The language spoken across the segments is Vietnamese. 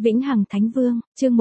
Vĩnh Hằng Thánh Vương, chương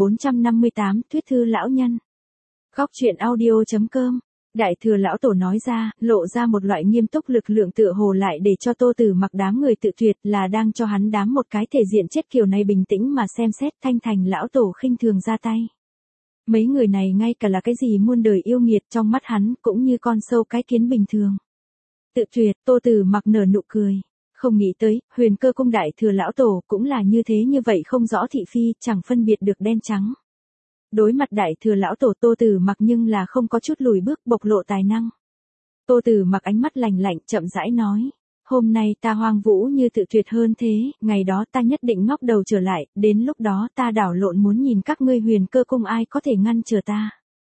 1458, Thuyết thư lão nhân. Góc truyện audio.com. Đại thừa lão tổ nói ra, lộ ra một loại nghiêm túc lực lượng tựa hồ lại để cho Tô Tử Mặc đám người tự tuyệt, là đang cho hắn đám một cái thể diện chết kiểu này bình tĩnh mà xem xét. Thanh Thành lão tổ khinh thường ra tay. Mấy người này ngay cả là cái gì muôn đời yêu nghiệt trong mắt hắn cũng như con sâu cái kiến bình thường. Tự tuyệt, Tô Tử Mặc nở nụ cười. Không nghĩ tới, Huyền Cơ Cung đại thừa lão tổ cũng là như thế, như vậy không rõ thị phi, chẳng phân biệt được đen trắng. Đối mặt đại thừa lão tổ, Tô Tử Mặc nhưng là không có chút lùi bước, bộc lộ tài năng. Tô Tử Mặc ánh mắt lạnh lạnh, chậm rãi nói: "Hôm nay ta Hoang Vũ như tự tuyệt hơn thế, ngày đó ta nhất định ngóc đầu trở lại, đến lúc đó ta đảo lộn muốn nhìn các ngươi Huyền Cơ Cung ai có thể ngăn trở ta."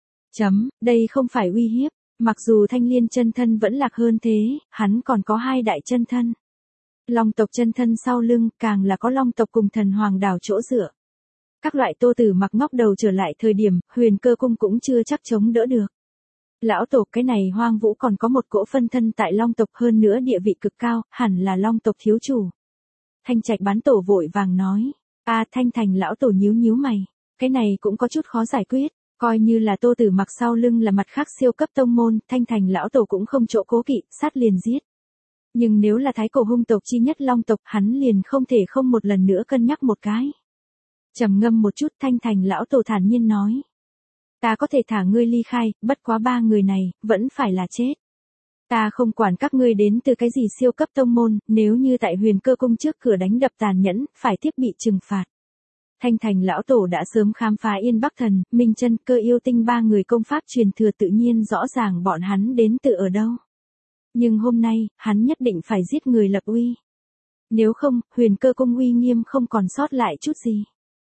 Đây không phải uy hiếp, mặc dù Thanh Liên chân thân vẫn lạc hơn thế, hắn còn có hai đại chân thân. Long tộc chân thân sau lưng, càng là có Long tộc cùng Thần Hoàng đảo chỗ dựa. Các loại Tô Tử Mặc ngóc đầu trở lại thời điểm, Huyền Cơ Cung cũng chưa chắc chống đỡ được. Lão tổ, cái này Hoang Vũ còn có một cỗ phân thân tại Long tộc, hơn nữa địa vị cực cao, hẳn là Long tộc thiếu chủ. Thanh Trạch Bán Tổ vội vàng nói. Thanh Thành lão tổ nhíu nhíu mày, cái này cũng có chút khó giải quyết, coi như là Tô Tử Mặc sau lưng là mặt khác siêu cấp tông môn, Thanh Thành lão tổ cũng không chỗ cố kỵ, sát liền giết. Nhưng nếu là thái cổ hung tộc chi nhất Long tộc, hắn liền không thể không một lần nữa cân nhắc một cái. Trầm ngâm một chút, Thanh Thành lão tổ thản nhiên nói: "Ta có thể thả ngươi ly khai, bất quá ba người này, vẫn phải là chết. Ta không quản các ngươi đến từ cái gì siêu cấp tông môn, nếu như tại Huyền Cơ Cung trước cửa đánh đập tàn nhẫn, phải tiếp bị trừng phạt." Thanh Thành lão tổ đã sớm khám phá Yên Bắc Thần, Minh Chân, Cơ Yêu Tinh ba người công pháp truyền thừa, tự nhiên rõ ràng bọn hắn đến từ ở đâu. Nhưng hôm nay, hắn nhất định phải giết người lập uy. Nếu không, Huyền Cơ Cung uy nghiêm không còn sót lại chút gì.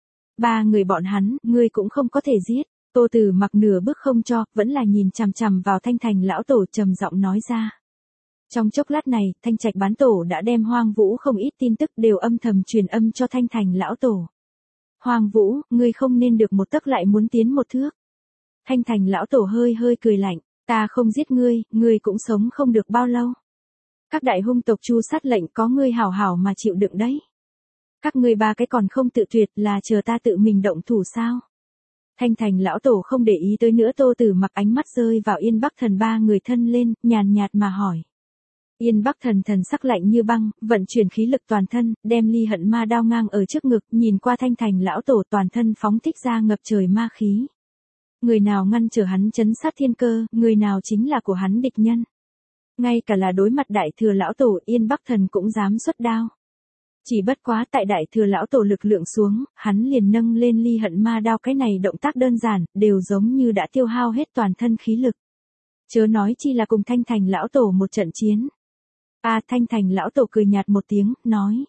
Ba người bọn hắn, ngươi cũng không có thể giết. Tô Tử Mặc nửa bước không cho, vẫn là nhìn chằm chằm vào Thanh Thành lão tổ, trầm giọng nói ra. Trong chốc lát này, Thanh Trạch Bán Tổ đã đem Hoang Vũ không ít tin tức đều âm thầm truyền âm cho Thanh Thành lão tổ. "Hoang Vũ, ngươi không nên được một tấc lại muốn tiến một thước." Thanh Thành lão tổ hơi hơi cười lạnh. "Ta không giết ngươi, ngươi cũng sống không được bao lâu. Các đại hung tộc chu sát lệnh có ngươi hảo hảo mà chịu đựng đấy. Các ngươi ba cái còn không tự tuyệt, là chờ ta tự mình động thủ sao?" Thanh Thành lão tổ không để ý tới nữa Tô Tử Mặc, ánh mắt rơi vào Yên Bắc Thần ba người thân lên, nhàn nhạt mà hỏi. Yên Bắc Thần thần sắc lạnh như băng, vận chuyển khí lực toàn thân, đem ly hận ma đao ngang ở trước ngực, nhìn qua Thanh Thành lão tổ, toàn thân phóng thích ra ngập trời ma khí. Người nào ngăn trở hắn chấn sát thiên cơ, người nào chính là của hắn địch nhân. Ngay cả là đối mặt đại thừa lão tổ, Yên Bắc Thần cũng dám xuất đao. Chỉ bất quá tại đại thừa lão tổ lực lượng xuống, hắn liền nâng lên ly hận ma đao, cái này động tác đơn giản, đều giống như đã tiêu hao hết toàn thân khí lực. Chớ nói chi là cùng Thanh Thành lão tổ một trận chiến. Thanh Thành lão tổ cười nhạt một tiếng, nói.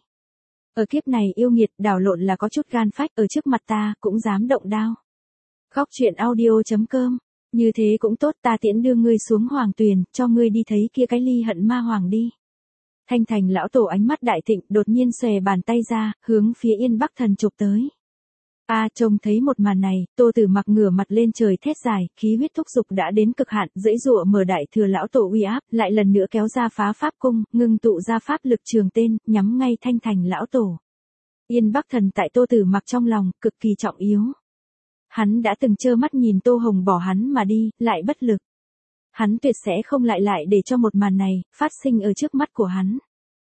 Ở kiếp này yêu nghiệt, đảo lộn là có chút gan phách, ở trước mặt ta, cũng dám động đao. Góc truyện audio.com. Như thế cũng tốt, ta tiễn đưa ngươi xuống hoàng tuyền, cho ngươi đi thấy kia cái ly hận ma hoàng đi. Thanh Thành lão tổ ánh mắt đại thịnh, đột nhiên xòe bàn tay ra, hướng phía Yên Bắc Thần chụp tới. Trông thấy một màn này, Tô Tử Mặc ngửa mặt lên trời thét dài, khí huyết thúc dục đã đến cực hạn, dãy dụa mở đại thừa lão tổ uy áp, lại lần nữa kéo ra phá pháp cung, ngưng tụ ra pháp lực trường tên, nhắm ngay Thanh Thành lão tổ. Yên Bắc Thần tại Tô Tử Mặc trong lòng, cực kỳ trọng yếu. Hắn đã từng trơ mắt nhìn Tô Hồng bỏ hắn mà đi, lại bất lực. Hắn tuyệt sẽ không lại để cho một màn này phát sinh ở trước mắt của hắn.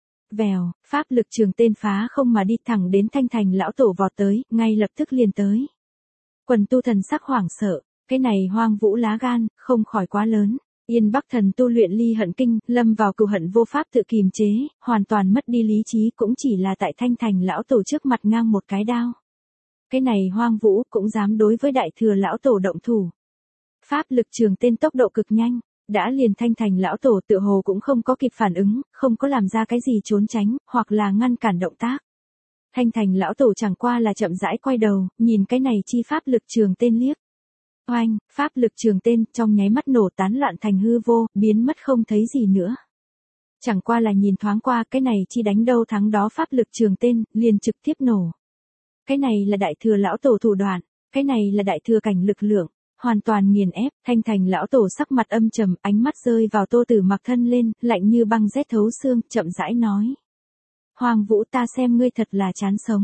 Vèo, pháp lực trường tên phá không mà đi thẳng đến Thanh Thành lão tổ vọt tới, ngay lập tức liền tới. Quần tu thần sắc hoảng sợ, cái này Hoang Vũ lá gan, không khỏi quá lớn. Yên Bắc Thần tu luyện ly hận kinh, lâm vào cừu hận vô pháp tự kiềm chế, hoàn toàn mất đi lý trí, cũng chỉ là tại Thanh Thành lão tổ trước mặt ngang một cái đao. Cái này Hoang Vũ cũng dám đối với đại thừa lão tổ động thủ. Pháp lực trường tên tốc độ cực nhanh, đã liền Thanh Thành lão tổ tựa hồ cũng không có kịp phản ứng, không có làm ra cái gì trốn tránh, hoặc là ngăn cản động tác. Thanh Thành lão tổ chẳng qua là chậm rãi quay đầu, nhìn cái này chi pháp lực trường tên liếc. Oanh, pháp lực trường tên trong nháy mắt nổ tán loạn thành hư vô, biến mất không thấy gì nữa. Chẳng qua là nhìn thoáng qua, cái này chi đánh đâu thắng đó pháp lực trường tên, liền trực tiếp nổ. Cái này là đại thừa lão tổ thủ đoạn, cái này là đại thừa cảnh lực lượng. Hoàn toàn nghiền ép. Thanh Thành lão tổ sắc mặt âm trầm, ánh mắt rơi vào Tô Tử Mặc thân lên, lạnh như băng rét thấu xương, chậm rãi nói. Hoang Vũ, ta xem ngươi thật là chán sống.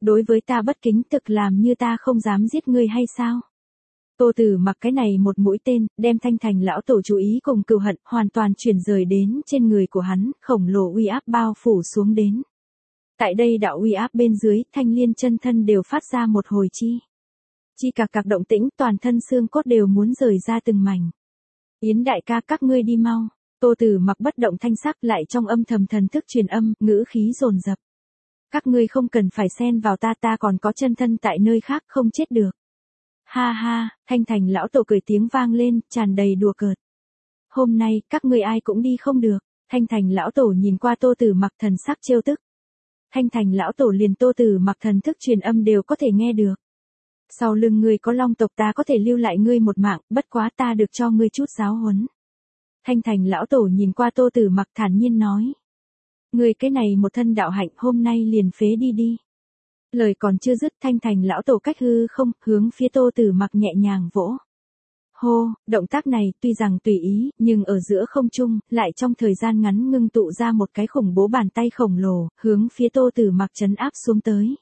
Đối với ta bất kính thực làm như ta không dám giết ngươi hay sao? Tô Tử Mặc cái này một mũi tên, đem Thanh Thành lão tổ chú ý cùng cừu hận hoàn toàn chuyển rời đến trên người của hắn, khổng lồ uy áp bao phủ xuống đến. Tại đây đạo uy áp bên dưới, Thanh Liên chân thân đều phát ra một hồi chi cạc động tĩnh, toàn thân xương cốt đều muốn rời ra từng mảnh. Yến đại ca, các ngươi đi mau. Tô Tử Mặc bất động thanh sắc, lại trong âm thầm thần thức truyền âm, ngữ khí dồn dập. Các ngươi không cần phải xen vào ta còn có chân thân tại nơi khác, không chết được. Ha ha, Thanh Thành lão tổ cười tiếng vang lên, tràn đầy đùa cợt. Hôm nay, các ngươi ai cũng đi không được. Thanh Thành lão tổ nhìn qua Tô Tử Mặc, thần sắc trêu tức. Thanh Thành lão tổ liền Tô Tử Mặc thần thức truyền âm đều có thể nghe được. Sau lưng ngươi có long tộc, ta có thể lưu lại ngươi một mạng, bất quá ta được cho ngươi chút giáo huấn. Thanh Thành lão tổ nhìn qua Tô Tử Mặc thản nhiên nói. Ngươi cái này một thân đạo hạnh, hôm nay liền phế đi. Lời còn chưa dứt, Thanh Thành lão tổ cách hư không, hướng phía Tô Tử Mặc nhẹ nhàng vỗ. Hô, động tác này tuy rằng tùy ý, nhưng ở giữa không trung, lại trong thời gian ngắn ngưng tụ ra một cái khủng bố bàn tay khổng lồ, hướng phía Tô Tử Mặc trấn áp xuống tới.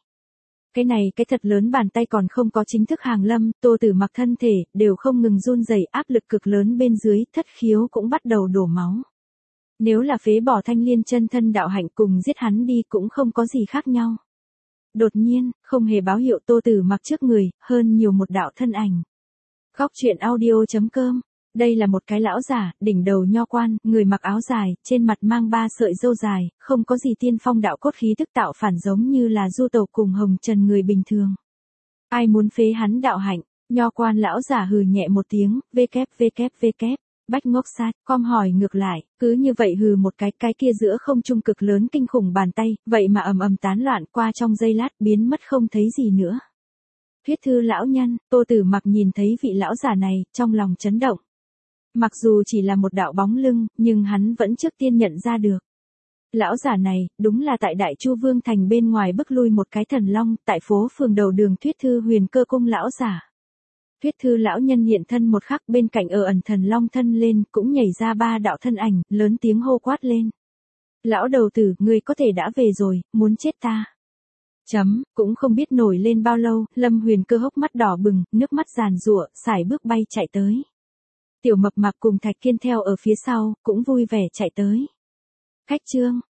Cái thật lớn bàn tay còn không có chính thức hàng lâm, Tô Tử Mặc thân thể, đều không ngừng run rẩy, áp lực cực lớn bên dưới, thất khiếu cũng bắt đầu đổ máu. Nếu là phế bỏ Thanh Liên chân thân đạo hạnh cùng giết hắn đi cũng không có gì khác nhau. Đột nhiên, không hề báo hiệu, Tô Tử Mặc trước người, hơn nhiều một đạo thân ảnh. Góc truyện audio.com. Đây là một cái lão giả, đỉnh đầu nho quan, người mặc áo dài, trên mặt mang 3 sợi râu dài, không có gì tiên phong đạo cốt khí thức tạo phản, giống như là Du Tộc cùng Hồng Trần người bình thường. Ai muốn phế hắn đạo hạnh? Nho quan lão giả hừ nhẹ một tiếng, vkvkvk. Bách ngốc sát, com hỏi ngược lại, cứ như vậy hừ một cái kia giữa không trung cực lớn kinh khủng bàn tay, vậy mà ầm tán loạn qua trong giây lát, biến mất không thấy gì nữa. Huyết thư lão nhân, Tô Tử Mặc nhìn thấy vị lão giả này, trong lòng chấn động. Mặc dù chỉ là một đạo bóng lưng, nhưng hắn vẫn trước tiên nhận ra được. Lão giả này, đúng là tại Đại Chu Vương thành bên ngoài bức lui một cái thần long, tại phố phường đầu đường Thuyết Thư Huyền Cơ cung lão giả. Thuyết Thư lão nhân hiện thân một khắc, bên cạnh ẩn thần long thân lên, cũng nhảy ra 3 đạo thân ảnh, lớn tiếng hô quát lên. Lão đầu tử, ngươi có thể đã về rồi, muốn chết ta. Cũng không biết nổi lên bao lâu, Lâm Huyền Cơ hốc mắt đỏ bừng, nước mắt giàn giụa, sải bước bay chạy tới. Tiểu Mập Mạp cùng Thạch Kiên theo ở phía sau, cũng vui vẻ chạy tới. Khách trương,